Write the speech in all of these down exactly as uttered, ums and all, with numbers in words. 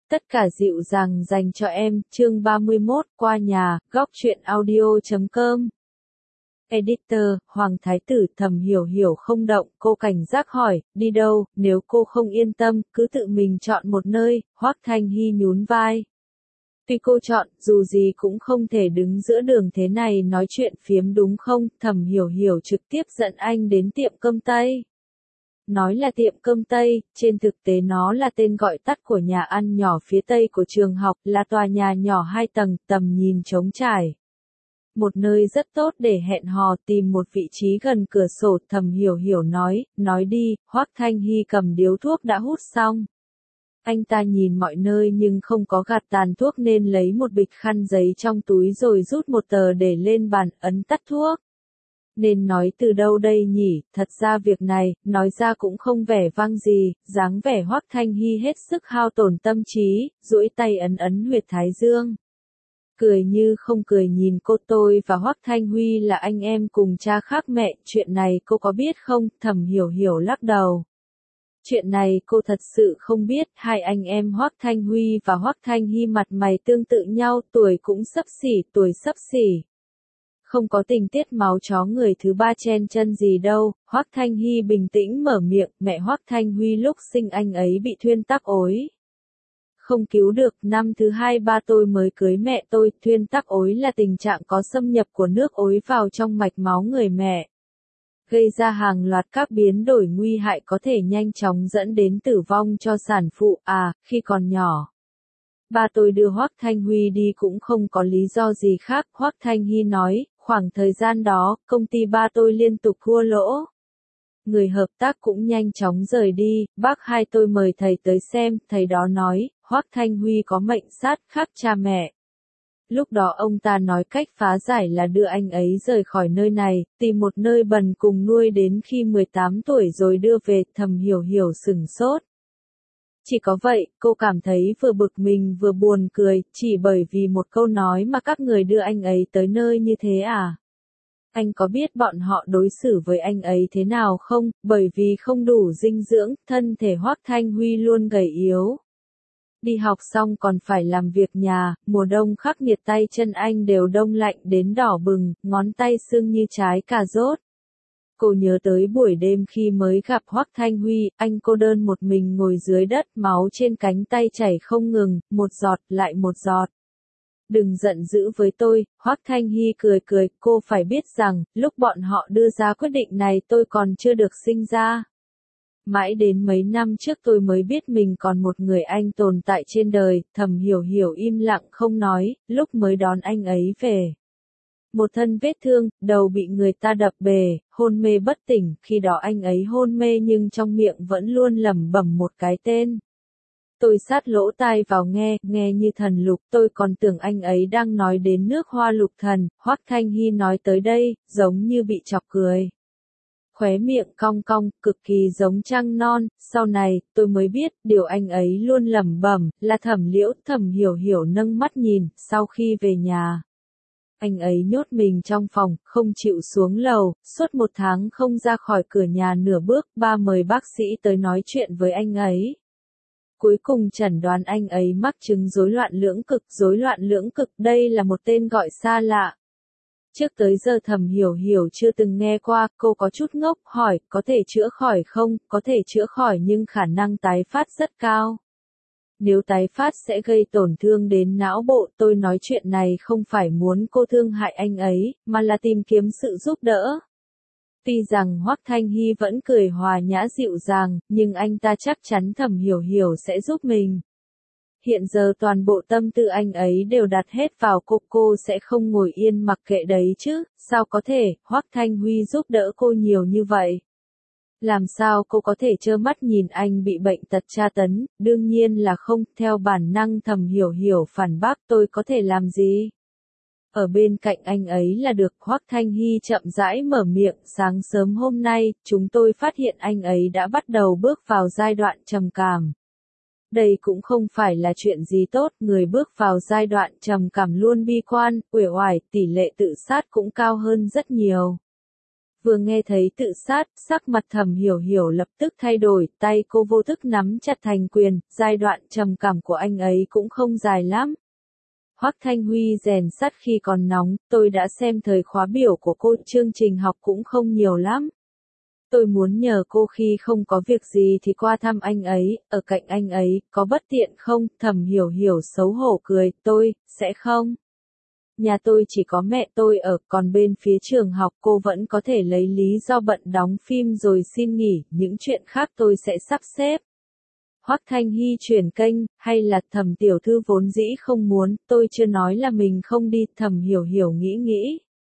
Tất cả dịu dàng dành cho em, chương ba mươi mốt, qua nhà, góc truyện audio chấm com. Editor, Hoàng Thái Tử. Thầm Hiểu Hiểu không động, cô cảnh giác hỏi, đi đâu, nếu cô không yên tâm, cứ tự mình chọn một nơi. Hoắc Thanh Hy nhún vai. Tuy cô chọn, dù gì cũng không thể đứng giữa đường thế này nói chuyện phiếm đúng không? Thầm Hiểu Hiểu trực tiếp dẫn anh đến tiệm cơm Tây. Nói là tiệm cơm Tây, trên thực tế nó là tên gọi tắt của nhà ăn nhỏ phía tây của trường học, là tòa nhà nhỏ hai tầng, tầm nhìn trống trải. Một nơi rất tốt để hẹn hò, tìm một vị trí gần cửa sổ. Thầm Hiểu Hiểu nói, nói đi. Hoắc Thanh Hy cầm điếu thuốc đã hút xong. Anh ta nhìn mọi nơi nhưng không có gạt tàn thuốc nên lấy một bịch khăn giấy trong túi rồi rút một tờ để lên bàn, ấn tắt thuốc. Nên nói từ đâu đây nhỉ, thật ra việc này, nói ra cũng không vẻ vang gì, dáng vẻ Hoắc Thanh Hy hết sức hao tổn tâm trí, duỗi tay ấn ấn huyệt thái dương. Cười như không cười nhìn cô. Tôi và Hoắc Thanh Huy là anh em cùng cha khác mẹ, chuyện này cô có biết không? Thầm Hiểu Hiểu lắc đầu. Chuyện này cô thật sự không biết. Hai anh em Hoắc Thanh Huy và Hoắc Thanh Hy mặt mày tương tự nhau, tuổi cũng xấp xỉ, tuổi xấp xỉ. Không có tình tiết máu chó người thứ ba chen chân gì đâu. Hoắc Thanh Hy bình tĩnh mở miệng, mẹ Hoắc Thanh Huy lúc sinh anh ấy bị thuyên tắc ối. Không cứu được, năm thứ hai ba tôi mới cưới mẹ tôi. Thuyên tắc ối là tình trạng có xâm nhập của nước ối vào trong mạch máu người mẹ, gây ra hàng loạt các biến đổi nguy hại có thể nhanh chóng dẫn đến tử vong cho sản phụ. À, khi còn nhỏ, ba tôi đưa Hoắc Thanh Huy đi cũng không có lý do gì khác. Hoắc Thanh Hy nói, khoảng thời gian đó, công ty ba tôi liên tục thua lỗ. Người hợp tác cũng nhanh chóng rời đi. Bác hai tôi mời thầy tới xem, thầy đó nói, Hoắc Thanh Huy có mệnh sát khác cha mẹ. Lúc đó ông ta nói cách phá giải là đưa anh ấy rời khỏi nơi này, tìm một nơi bần cùng nuôi đến khi mười tám tuổi rồi đưa về. Thầm Hiểu Hiểu sửng sốt. Chỉ có vậy, cô cảm thấy vừa bực mình vừa buồn cười, chỉ bởi vì một câu nói mà các người đưa anh ấy tới nơi như thế à? Anh có biết bọn họ đối xử với anh ấy thế nào không? Bởi vì không đủ dinh dưỡng, thân thể Hoắc Thanh Huy luôn gầy yếu. Đi học xong còn phải làm việc nhà, mùa đông khắc nghiệt tay chân anh đều đông lạnh đến đỏ bừng, ngón tay sưng như trái cà rốt. Cô nhớ tới buổi đêm khi mới gặp Hoắc Thanh Huy, anh cô đơn một mình ngồi dưới đất, máu trên cánh tay chảy không ngừng, một giọt lại một giọt. Đừng giận dữ với tôi. Hoắc Thanh Hy cười cười, cô phải biết rằng, lúc bọn họ đưa ra quyết định này tôi còn chưa được sinh ra. Mãi đến mấy năm trước tôi mới biết mình còn một người anh tồn tại trên đời. Thầm Hiểu Hiểu im lặng không nói, lúc mới đón anh ấy về. Một thân vết thương, đầu bị người ta đập bề, hôn mê bất tỉnh, khi đó anh ấy hôn mê nhưng trong miệng vẫn luôn lẩm bẩm một cái tên. Tôi sát lỗ tai vào nghe, nghe như thần lục, tôi còn tưởng anh ấy đang nói đến nước hoa lục thần. Hoắc Thanh Hy nói tới đây, giống như bị chọc cười. Khóe miệng cong cong, cực kỳ giống trăng non. Sau này, tôi mới biết, điều anh ấy luôn lẩm bẩm, là Thẩm Liễu. Thầm Hiểu Hiểu nâng mắt nhìn, sau khi về nhà. Anh ấy nhốt mình trong phòng, không chịu xuống lầu, suốt một tháng không ra khỏi cửa nhà nửa bước. Ba mời bác sĩ tới nói chuyện với anh ấy. Cuối cùng chẩn đoán anh ấy mắc chứng rối loạn lưỡng cực. Rối loạn lưỡng cực, đây là một tên gọi xa lạ. Trước tới giờ Thầm Hiểu Hiểu chưa từng nghe qua. Cô có chút ngốc, hỏi, có thể chữa khỏi không? Có thể chữa khỏi nhưng khả năng tái phát rất cao. Nếu tái phát sẽ gây tổn thương đến não bộ. Tôi nói chuyện này không phải muốn cô thương hại anh ấy, mà là tìm kiếm sự giúp đỡ. Tuy rằng Hoắc Thanh Hy vẫn cười hòa nhã dịu dàng, nhưng anh ta chắc chắn Thầm Hiểu Hiểu sẽ giúp mình. Hiện giờ toàn bộ tâm tư anh ấy đều đặt hết vào cô, cô sẽ không ngồi yên mặc kệ đấy chứ, sao có thể? Hoắc Thanh Huy giúp đỡ cô nhiều như vậy. Làm sao cô có thể trơ mắt nhìn anh bị bệnh tật tra tấn? Đương nhiên là không. Theo bản năng Thầm Hiểu Hiểu phản bác, tôi có thể làm gì? Ở bên cạnh anh ấy là được. Hoắc Thanh Hy chậm rãi mở miệng, sáng sớm hôm nay, chúng tôi phát hiện anh ấy đã bắt đầu bước vào giai đoạn trầm cảm. Đây cũng không phải là chuyện gì tốt, người bước vào giai đoạn trầm cảm luôn bi quan, uể oải, tỷ lệ tự sát cũng cao hơn rất nhiều. Vừa nghe thấy tự sát, sắc mặt Thẩm Hiểu Hiểu lập tức thay đổi, tay cô vô thức nắm chặt thành quyền, giai đoạn trầm cảm của anh ấy cũng không dài lắm. Hoắc Thanh Huy rèn sắt khi còn nóng, tôi đã xem thời khóa biểu của cô, chương trình học cũng không nhiều lắm. Tôi muốn nhờ cô khi không có việc gì thì qua thăm anh ấy, ở cạnh anh ấy, có bất tiện không? Thẩm Hiểu Hiểu xấu hổ cười, tôi, sẽ không. Nhà tôi chỉ có mẹ tôi ở, còn bên phía trường học cô vẫn có thể lấy lý do bận đóng phim rồi xin nghỉ, những chuyện khác tôi sẽ sắp xếp. Hoắc Thanh Hy chuyển kênh, hay là Thẩm tiểu thư vốn dĩ không muốn, tôi chưa nói là mình không đi, Thẩm Hiểu Hiểu nghĩ nghĩ.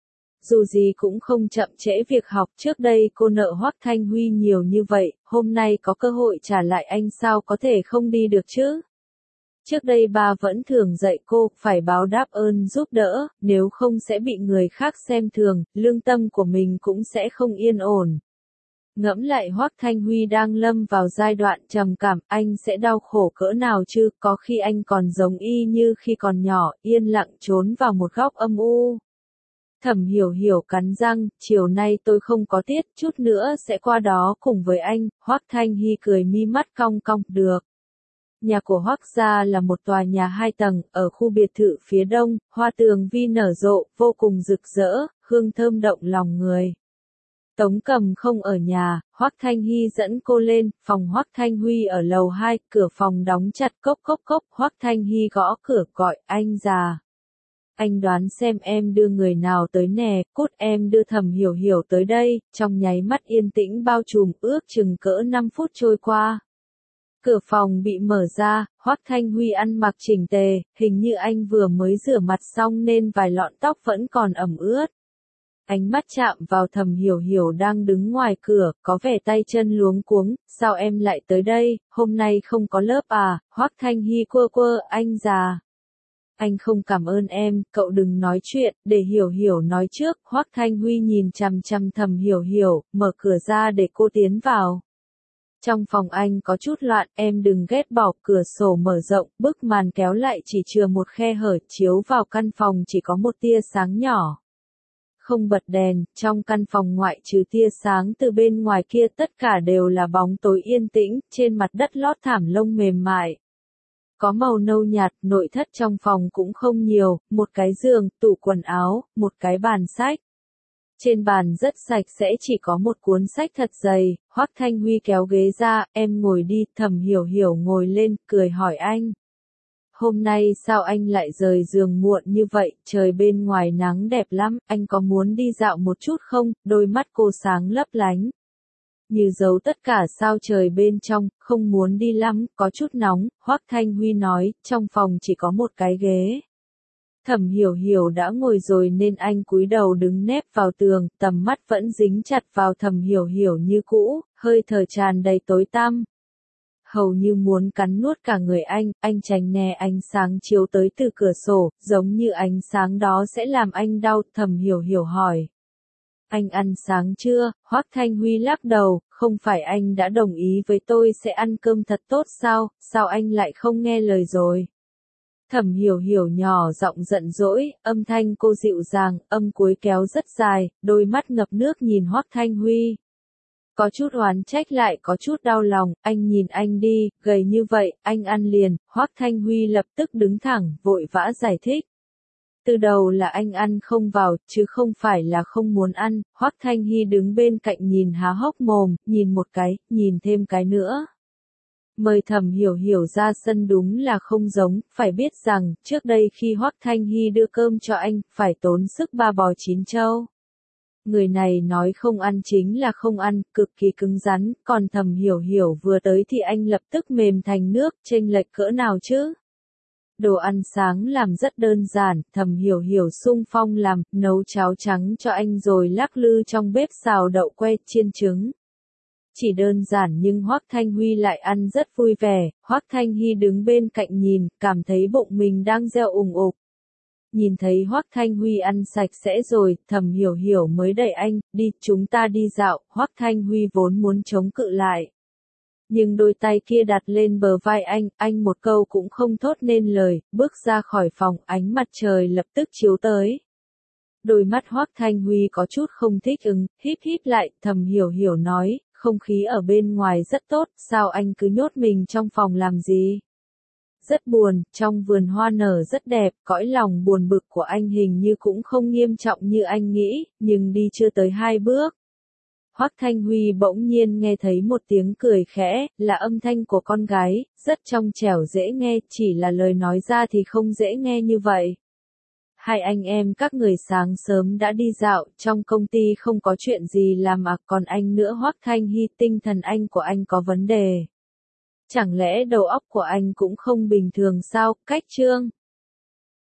Dù gì cũng không chậm trễ việc học, trước đây cô nợ Hoắc Thanh Huy nhiều như vậy, hôm nay có cơ hội trả lại anh sao có thể không đi được chứ? Trước đây bà vẫn thường dạy cô, phải báo đáp ơn giúp đỡ, nếu không sẽ bị người khác xem thường, lương tâm của mình cũng sẽ không yên ổn. Ngẫm lại Hoắc Thanh Huy đang lâm vào giai đoạn trầm cảm, anh sẽ đau khổ cỡ nào chứ, có khi anh còn giống y như khi còn nhỏ, yên lặng trốn vào một góc âm u. Thẩm Hiểu Hiểu cắn răng, chiều nay tôi không có tiết, chút nữa sẽ qua đó cùng với anh, Hoắc Thanh Hy cười mi mắt cong cong, được. Nhà của Hoắc gia là một tòa nhà hai tầng, ở khu biệt thự phía đông, hoa tường vi nở rộ, vô cùng rực rỡ, hương thơm động lòng người. Tống Cầm không ở nhà, Hoắc Thanh Hy dẫn cô lên, phòng Hoắc Thanh Huy ở lầu hai, cửa phòng đóng chặt, cốc cốc cốc, Hoắc Thanh Hy gõ cửa gọi, anh già. Anh đoán xem em đưa người nào tới nè, cút em đưa Thẩm Hiểu Hiểu tới đây, trong nháy mắt yên tĩnh bao trùm, ước chừng cỡ năm phút trôi qua. Cửa phòng bị mở ra, Hoắc Thanh Huy ăn mặc chỉnh tề, hình như anh vừa mới rửa mặt xong nên vài lọn tóc vẫn còn ẩm ướt. Ánh mắt chạm vào Thẩm Hiểu Hiểu đang đứng ngoài cửa, có vẻ tay chân luống cuống, sao em lại tới đây, hôm nay không có lớp à, Hoắc Thanh Hy quơ quơ, anh già. Anh không cảm ơn em, cậu đừng nói chuyện, để Hiểu Hiểu nói trước, Hoắc Thanh Huy nhìn chằm chằm Thẩm Hiểu Hiểu, mở cửa ra để cô tiến vào. Trong phòng anh có chút loạn, em đừng ghét bỏ, cửa sổ mở rộng, bức màn kéo lại chỉ chừa một khe hở, chiếu vào căn phòng chỉ có một tia sáng nhỏ. Không bật đèn, trong căn phòng ngoại trừ tia sáng từ bên ngoài kia tất cả đều là bóng tối yên tĩnh, trên mặt đất lót thảm lông mềm mại. Có màu nâu nhạt, nội thất trong phòng cũng không nhiều, một cái giường, tủ quần áo, một cái bàn sách. Trên bàn rất sạch sẽ chỉ có một cuốn sách thật dày, Hoắc Thanh Huy kéo ghế ra, em ngồi đi, Thẩm Hiểu Hiểu ngồi lên, cười hỏi anh. Hôm nay sao anh lại rời giường muộn như vậy, trời bên ngoài nắng đẹp lắm, anh có muốn đi dạo một chút không, đôi mắt cô sáng lấp lánh. Như giấu tất cả sao trời bên trong, không muốn đi lắm, có chút nóng, Hoắc Thanh Huy nói, trong phòng chỉ có một cái ghế. Thẩm Hiểu Hiểu đã ngồi rồi nên anh cúi đầu đứng nép vào tường, tầm mắt vẫn dính chặt vào Thẩm Hiểu Hiểu như cũ, hơi thở tràn đầy tối tăm. Hầu như muốn cắn nuốt cả người anh, anh tránh né ánh sáng chiếu tới từ cửa sổ, giống như ánh sáng đó sẽ làm anh đau, Thẩm Hiểu Hiểu hỏi. Anh ăn sáng chưa? Hoắc Thanh Huy lắc đầu, không phải anh đã đồng ý với tôi sẽ ăn cơm thật tốt sao, sao anh lại không nghe lời rồi? Thẩm Hiểu Hiểu nhỏ giọng giận dỗi, âm thanh cô dịu dàng, âm cuối kéo rất dài, đôi mắt ngập nước nhìn Hoắc Thanh Huy. Có chút oán trách lại có chút đau lòng, anh nhìn anh đi, gầy như vậy, anh ăn liền, Hoắc Thanh Huy lập tức đứng thẳng, vội vã giải thích. Từ đầu là anh ăn không vào, chứ không phải là không muốn ăn, Hoắc Thanh Hy đứng bên cạnh nhìn há hốc mồm, nhìn một cái, nhìn thêm cái nữa. Mời Thẩm Hiểu Hiểu ra sân đúng là không giống, phải biết rằng, trước đây khi Hoắc Thanh Hy đưa cơm cho anh, phải tốn sức ba bò chín trâu. Người này nói không ăn chính là không ăn, cực kỳ cứng rắn, còn Thẩm Hiểu Hiểu vừa tới thì anh lập tức mềm thành nước, chênh lệch cỡ nào chứ? Đồ ăn sáng làm rất đơn giản, Thẩm Hiểu Hiểu sung phong làm, nấu cháo trắng cho anh rồi lắc lư trong bếp xào đậu que chiên trứng. Chỉ đơn giản nhưng Hoắc Thanh Huy lại ăn rất vui vẻ, Hoắc Thanh Hy đứng bên cạnh nhìn, cảm thấy bụng mình đang reo ùng ục. Nhìn thấy Hoắc Thanh Huy ăn sạch sẽ rồi, Thẩm Hiểu Hiểu mới đẩy anh, đi, chúng ta đi dạo, Hoắc Thanh Huy vốn muốn chống cự lại. Nhưng đôi tay kia đặt lên bờ vai anh, anh một câu cũng không thốt nên lời, bước ra khỏi phòng, ánh mặt trời lập tức chiếu tới. Đôi mắt Hoắc Thanh Huy có chút không thích ứng, híp híp lại, thầm hiểu hiểu nói, không khí ở bên ngoài rất tốt, sao anh cứ nhốt mình trong phòng làm gì? Rất buồn, trong vườn hoa nở rất đẹp, cõi lòng buồn bực của anh hình như cũng không nghiêm trọng như anh nghĩ, nhưng đi chưa tới hai bước. Hoắc Thanh Huy bỗng nhiên nghe thấy một tiếng cười khẽ, là âm thanh của con gái, rất trong trẻo dễ nghe, chỉ là lời nói ra thì không dễ nghe như vậy. Hai anh em các người sáng sớm đã đi dạo, trong công ty không có chuyện gì làm à, còn anh nữa Hoắc Thanh Hy, tinh thần anh của anh có vấn đề. Chẳng lẽ đầu óc của anh cũng không bình thường sao? Cách Trương